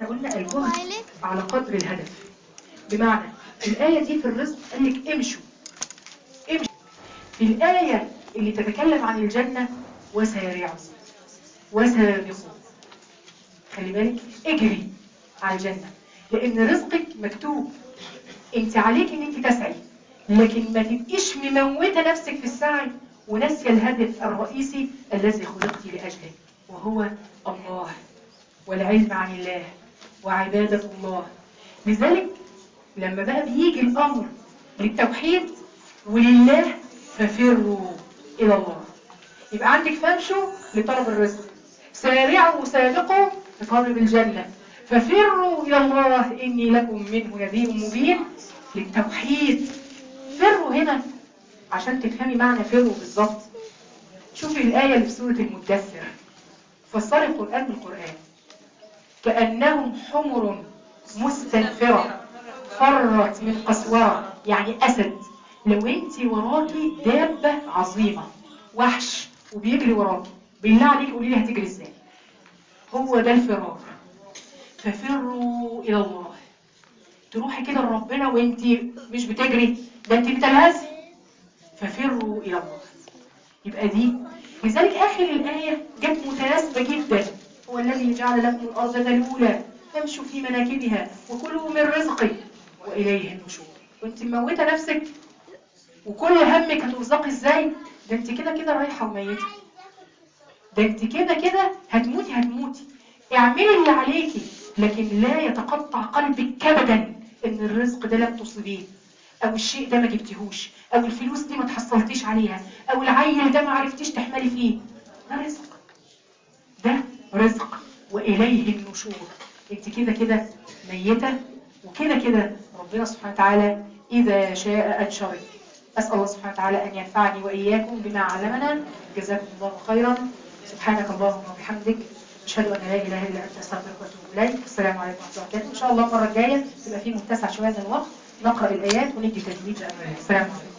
قلنا الجهد على قدر الهدف. بمعنى الآية دي في الرزق قال لك امشوا. في الآية اللي تتكلم عن الجنة وسارعوا وسابقوا، خلي بالك اجري على الجنة، لأن رزقك مكتوب. انت عليك ان انت تسعي، لكن ما تبقيش مموتة نفسك في السعي وناسية الهدف الرئيسي الذي خلقت لأجله، وهو الله والعلم عن الله وعبادة الله. لذلك لما بقى بيجي الأمر للتوحيد ولله ففروا إلى الله، يبقى عندك فامشوا لطلب الرزق، سارعوا وسابقوا لطلب الجنة، ففروا إلى الله إني لكم منه نذير مبين للتوحيد. فروا هنا عشان تفهمي معنى فروا بالظبط. شوفي الآية اللي في سورة المدثر، فسري القرآن بالقرآن. كأنهم حمر مستنفرة فرت من قسورة، يعني أسد. لو انت وراكي دابة عظيمة وحش وبيجري وراكي، بالله عليك قولي لي هتجري ازاي؟ هو ده الفرار. ففروا إلى الله، تروحي كده لربنا وانت مش بتجري، ده انت بتلهزي. ففروا إلى الله. يبقى دي لذلك آخر الآية جت متناسبة جدا. هو الذي جعل لكم الأرض ذلولا فامشوا في مناكبها وكلوا من رزقه وإليه النشور. وانت مموتة نفسك وكل همك هترزقي ازاي؟ ده انت كده كده رايحة وميتة، ده انت كده كده هتموتي. اعملي اللي عليكي، لكن لا يتقطع قلبك ابدا ان الرزق ده لم تصيبيه، او الشيء ده ما جبتيهوش، او الفلوس دي ما تحصلتيش عليها، او العيل ده ما عرفتيش تحملي فيه. ده رزق، ده رزق وإليه النشور. انت كده كده ميتة، وكده كده ربنا سبحانه وتعالى إذا شاء أنشرك. أسأل الله سبحانه وتعالى أن ينفعني وإياكم بما علمنا. جزاكم الله خيرا. سبحانك اللهم وبحمدك، أشهد أن لا إله إلا أنت، أستغفرك وأتوب إليك. السلام عليكم ورحمة الله وبركاته. إن شاء الله المرة الجاية تبقى في متسع شوية من الوقت نقرأ الآيات وندي تجويد لأمرنا. السلام عليكم.